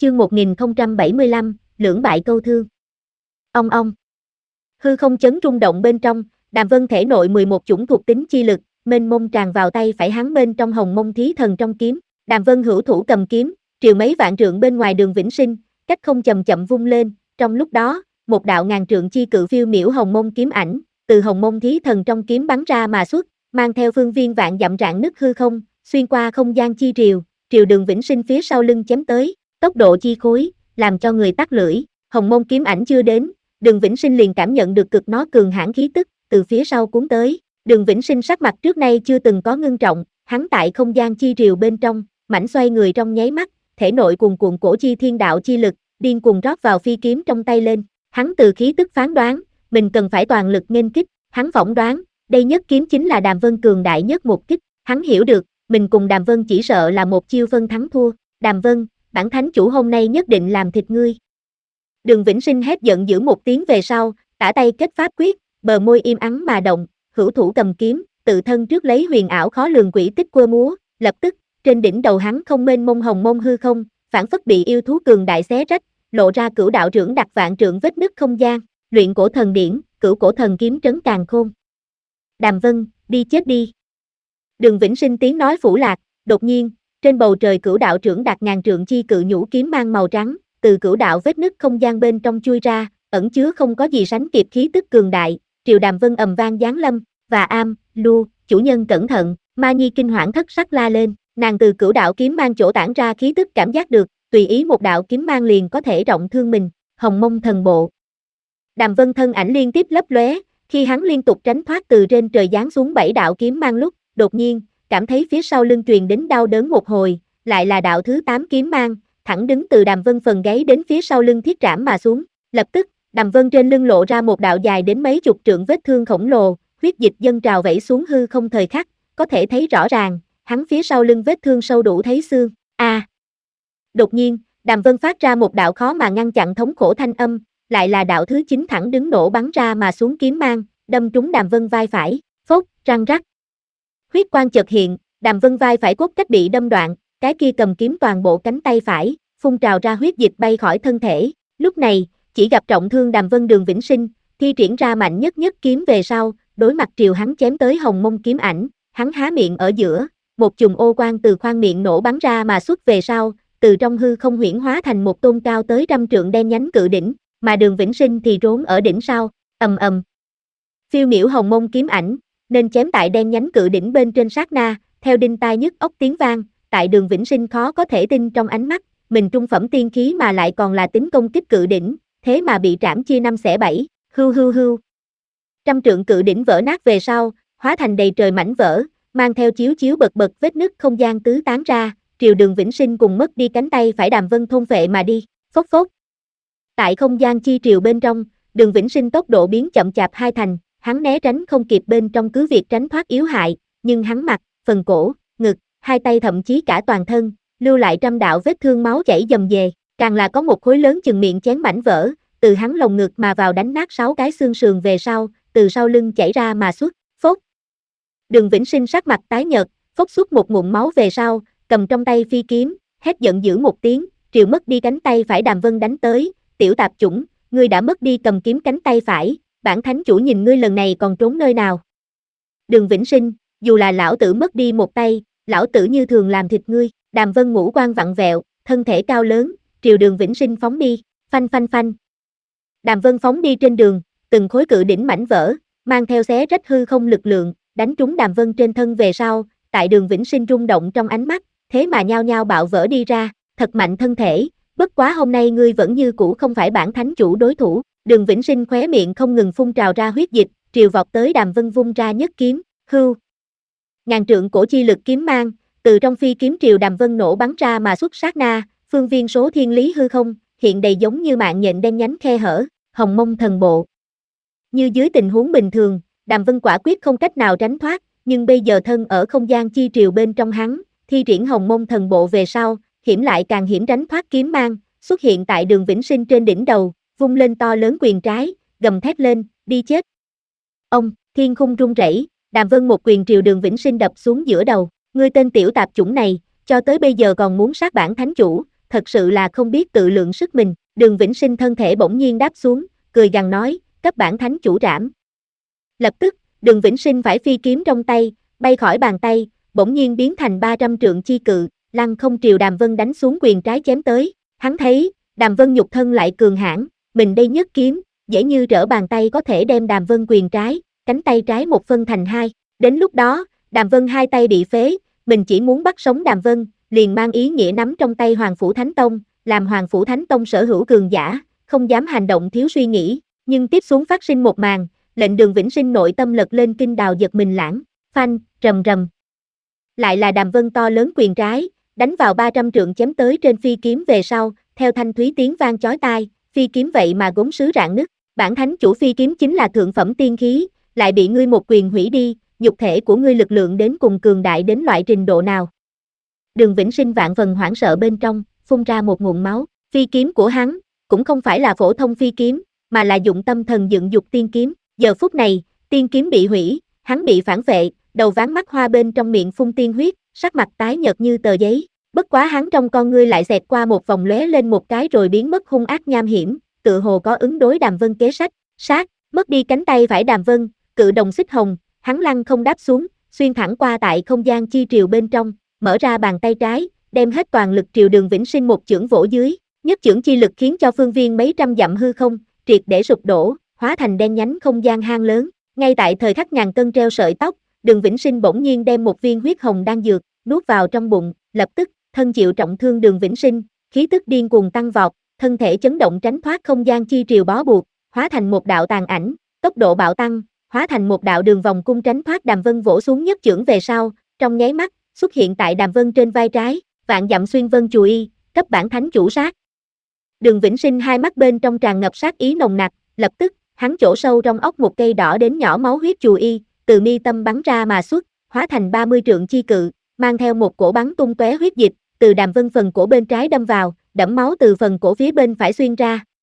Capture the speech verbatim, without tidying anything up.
Chương một nghìn không trăm bảy mươi lăm, lưỡng bại câu thương. Ong ong. Hư không chấn rung động bên trong, Đàm Vân thể nội mười một chủng thuộc tính chi lực, mênh mông tràn vào tay phải hắn bên trong hồng mông thí thần trong kiếm. Đàm Vân hữu thủ cầm kiếm, triều mấy vạn trượng bên ngoài Đường Vĩnh Sinh, cách không chậm chậm vung lên, trong lúc đó, một đạo ngàn trượng chi cự phiêu miểu hồng mông kiếm ảnh, từ hồng mông thí thần trong kiếm bắn ra mà xuất, mang theo phương viên vạn dặm rạn nứt hư không, xuyên qua không gian chi triều, triều Đường Vĩnh Sinh phía sau lưng chém tới. Tốc độ chi khối, làm cho người tắc lưỡi, hồng mông kiếm ảnh chưa đến, Đường Vĩnh Sinh liền cảm nhận được cực nó cường hãn khí tức, từ phía sau cuốn tới. Đường Vĩnh Sinh sắc mặt trước nay chưa từng có ngưng trọng, hắn tại không gian chi triều bên trong, mảnh xoay người trong nháy mắt, thể nội cuồn cuộn cổ chi thiên đạo chi lực, điên cuồng rót vào phi kiếm trong tay lên. Hắn từ khí tức phán đoán, mình cần phải toàn lực nghênh kích, hắn phỏng đoán, đây nhất kiếm chính là Đàm Vân cường đại nhất một kích, hắn hiểu được, mình cùng Đàm Vân chỉ sợ là một chiêu phân thắng thua. Đàm Vân, bản thánh chủ hôm nay nhất định làm thịt ngươi. Đường Vĩnh Sinh hét giận dữ một tiếng về sau, tả tay kết pháp quyết, bờ môi im ắng mà động, hữu thủ cầm kiếm, tự thân trước lấy huyền ảo khó lường quỷ tích quơ múa, lập tức, trên đỉnh đầu hắn không mênh mông hồng mông hư không, phản phất bị yêu thú cường đại xé rách, lộ ra cửu đạo trưởng đặt vạn trượng vết nứt không gian, luyện cổ thần điển, cửu cổ thần kiếm trấn càn khôn. Đàm Vân, đi chết đi. Đường Vĩnh Sinh tiếng nói phủ lạc, đột nhiên, trên bầu trời cửu đạo trưởng đạt ngàn trượng chi cự nhũ kiếm mang màu trắng, từ cửu đạo vết nứt không gian bên trong chui ra, ẩn chứa không có gì sánh kịp khí tức cường đại, triều Đàm Vân ầm vang giáng lâm, và am, lu, chủ nhân cẩn thận, Ma Nhi kinh hoảng thất sắc la lên, nàng từ cửu đạo kiếm mang chỗ tản ra khí tức cảm giác được, tùy ý một đạo kiếm mang liền có thể trọng thương mình, hồng mông thần bộ. Đàm Vân thân ảnh liên tiếp lấp lóe, khi hắn liên tục tránh thoát từ trên trời giáng xuống bảy đạo kiếm mang lúc, đột nhiên, cảm thấy phía sau lưng truyền đến đau đớn một hồi, lại là đạo thứ tám kiếm mang, thẳng đứng từ Đàm Vân phần gáy đến phía sau lưng thiết trảm mà xuống, lập tức, Đàm Vân trên lưng lộ ra một đạo dài đến mấy chục trượng vết thương khổng lồ, huyết dịch dâng trào vẩy xuống hư không thời khắc, có thể thấy rõ ràng, hắn phía sau lưng vết thương sâu đủ thấy xương. A! À. Đột nhiên, Đàm Vân phát ra một đạo khó mà ngăn chặn thống khổ thanh âm, lại là đạo thứ chín thẳng đứng nổ bắn ra mà xuống kiếm mang, đâm trúng Đàm Vân vai phải, phốc, răng rắc. Huyết quang chợt hiện, Đàm Vân vai phải cốt cách bị đâm đoạn, cái kia cầm kiếm toàn bộ cánh tay phải, phun trào ra huyết dịch bay khỏi thân thể. Lúc này, chỉ gặp trọng thương Đàm Vân Đường Vĩnh Sinh, thi triển ra mạnh nhất nhất kiếm về sau, đối mặt triều hắn chém tới hồng mông kiếm ảnh, hắn há miệng ở giữa, một chùm ô quang từ khoang miệng nổ bắn ra mà xuất về sau, từ trong hư không huyễn hóa thành một tôn cao tới trăm trượng đen nhánh cự đỉnh, mà Đường Vĩnh Sinh thì trốn ở đỉnh sau, ầm ầm. Phiêu miểu hồng mông kiếm ảnh, nên chém tại đen nhánh cự đỉnh bên trên sát na, theo đinh tai nhức óc tiếng vang, tại Đường Vĩnh Sinh khó có thể tin trong ánh mắt, mình trung phẩm tiên khí mà lại còn là tính công kích cự đỉnh, thế mà bị trảm chia năm xẻ bảy, hưu hưu hưu. Trăm trượng cự đỉnh vỡ nát về sau, hóa thành đầy trời mảnh vỡ, mang theo chiếu chiếu bật bật vết nứt không gian tứ tán ra, triều Đường Vĩnh Sinh cùng mất đi cánh tay phải Đàm Vân thôn phệ mà đi, phốc phốc. Tại không gian chi triều bên trong, Đường Vĩnh Sinh tốc độ biến chậm chạp hai thành, hắn né tránh không kịp bên trong cứ việc tránh thoát yếu hại, nhưng hắn mặt, phần cổ, ngực, hai tay thậm chí cả toàn thân, lưu lại trăm đạo vết thương máu chảy dầm dề, càng là có một khối lớn chừng miệng chén mảnh vỡ, từ hắn lồng ngực mà vào đánh nát sáu cái xương sườn về sau, từ sau lưng chảy ra mà xuất, phốt. Đường Vĩnh Sinh sắc mặt tái nhợt, phốc xuất một ngụm máu về sau, cầm trong tay phi kiếm, hét giận dữ một tiếng, triều mất đi cánh tay phải Đàm Vân đánh tới, tiểu tạp chủng, ngươi đã mất đi cầm kiếm cánh tay phải, bản thánh chủ nhìn ngươi lần này còn trốn nơi nào. Đường Vĩnh Sinh, dù là lão tử mất đi một tay, lão tử như thường làm thịt ngươi. Đàm Vân ngũ quan vặn vẹo, thân thể cao lớn, triều Đường Vĩnh Sinh phóng đi, phanh phanh phanh. Đàm Vân phóng đi trên đường, từng khối cự đỉnh mảnh vỡ, mang theo xé rách hư không lực lượng, đánh trúng Đàm Vân trên thân về sau, tại Đường Vĩnh Sinh rung động trong ánh mắt, thế mà nhao nhao bạo vỡ đi ra, thật mạnh thân thể, bất quá hôm nay ngươi vẫn như cũ không phải bản thánh chủ đối thủ. Đường Vĩnh Sinh khóe miệng không ngừng phun trào ra huyết dịch, triều vọt tới Đàm Vân vung ra nhất kiếm, hưu. Ngàn trượng cổ chi lực kiếm mang, từ trong phi kiếm triều Đàm Vân nổ bắn ra mà xuất sát na, phương viên số thiên lý hư không, hiện đầy giống như mạng nhện đen nhánh khe hở, hồng mông thần bộ. Như dưới tình huống bình thường, Đàm Vân quả quyết không cách nào tránh thoát, nhưng bây giờ thân ở không gian chi triều bên trong hắn, thi triển hồng mông thần bộ về sau, hiểm lại càng hiểm tránh thoát kiếm mang, xuất hiện tại Đường Vĩnh Sinh trên đỉnh đầu, vung lên to lớn quyền trái, gầm thét lên, đi chết. Ông, thiên khung rung rẩy, Đàm Vân một quyền triều Đường Vĩnh Sinh đập xuống giữa đầu, ngươi tên tiểu tạp chủng này, cho tới bây giờ còn muốn sát bản thánh chủ, thật sự là không biết tự lượng sức mình. Đường Vĩnh Sinh thân thể bỗng nhiên đáp xuống, cười gằn nói, cấp bản thánh chủ trảm. Lập tức, Đường Vĩnh Sinh phải phi kiếm trong tay, bay khỏi bàn tay, bỗng nhiên biến thành ba trăm trượng chi cự, lăng không triều Đàm Vân đánh xuống quyền trái chém tới. Hắn thấy, Đàm Vân nhục thân lại cường hãn, mình đây nhất kiếm, dễ như trở bàn tay có thể đem Đàm Vân quyền trái, cánh tay trái một phân thành hai. Đến lúc đó, Đàm Vân hai tay bị phế, mình chỉ muốn bắt sống Đàm Vân, liền mang ý nghĩa nắm trong tay Hoàng Phủ Thánh Tông, làm Hoàng Phủ Thánh Tông sở hữu cường giả, không dám hành động thiếu suy nghĩ. Nhưng tiếp xuống phát sinh một màn, lệnh Đường Vĩnh Sinh nội tâm lật lên kinh đào giật mình lãng, phanh, rầm rầm. Lại là Đàm Vân to lớn quyền trái, đánh vào ba trăm trượng chém tới trên phi kiếm về sau, theo thanh thúy tiếng vang chói tai, phi kiếm vậy mà gốm sứ rạn nứt. Bản thánh chủ phi kiếm chính là thượng phẩm tiên khí, lại bị ngươi một quyền hủy đi, nhục thể của ngươi lực lượng đến cùng cường đại đến loại trình độ nào. Đường Vĩnh Sinh vạn phần hoảng sợ bên trong, phun ra một nguồn máu. Phi kiếm của hắn cũng không phải là phổ thông phi kiếm, mà là dụng tâm thần dựng dục tiên kiếm. Giờ phút này, tiên kiếm bị hủy, hắn bị phản vệ, đầu ván mắt hoa, bên trong miệng phun tiên huyết, sắc mặt tái nhợt như tờ giấy. Bất quá hắn trong con ngươi lại xẹt qua một vòng lóe lên một cái rồi biến mất hung ác nham hiểm, tự hồ có ứng đối Đàm Vân kế sách. Sát, mất đi cánh tay phải Đàm Vân, cự đồng xích hồng, hắn lăng không đáp xuống, xuyên thẳng qua tại không gian chi triều bên trong, mở ra bàn tay trái, đem hết toàn lực triều Đường Vĩnh Sinh một chưởng vỗ dưới. Nhất chưởng chi lực khiến cho phương viên mấy trăm dặm hư không triệt để sụp đổ, hóa thành đen nhánh không gian hang lớn. Ngay tại thời khắc ngàn cân treo sợi tóc, Đường Vĩnh Sinh bỗng nhiên đem một viên huyết hồng đan dược nuốt vào trong bụng, lập tức, thân chịu trọng thương Đường Vĩnh Sinh, khí tức điên cuồng tăng vọt, thân thể chấn động tránh thoát không gian chi triều bó buộc, hóa thành một đạo tàn ảnh, tốc độ bạo tăng, hóa thành một đạo đường vòng cung tránh thoát Đàm Vân vỗ xuống nhất chưởng về sau, trong nháy mắt, xuất hiện tại Đàm Vân trên vai trái, vạn dặm xuyên vân chù y, cấp bản thánh chủ sát. Đường Vĩnh Sinh hai mắt bên trong tràn ngập sát ý nồng nặc, lập tức, hắn chỗ sâu trong óc một cây đỏ đến nhỏ máu huyết chù y, từ mi tâm bắn ra mà xuất, hóa thành ba mươi trượng chi cự, mang theo một cổ bắn tung tóe huyết dịch, từ Đàm Vân phần cổ bên trái đâm vào, đẫm máu từ phần cổ phía bên phải xuyên ra,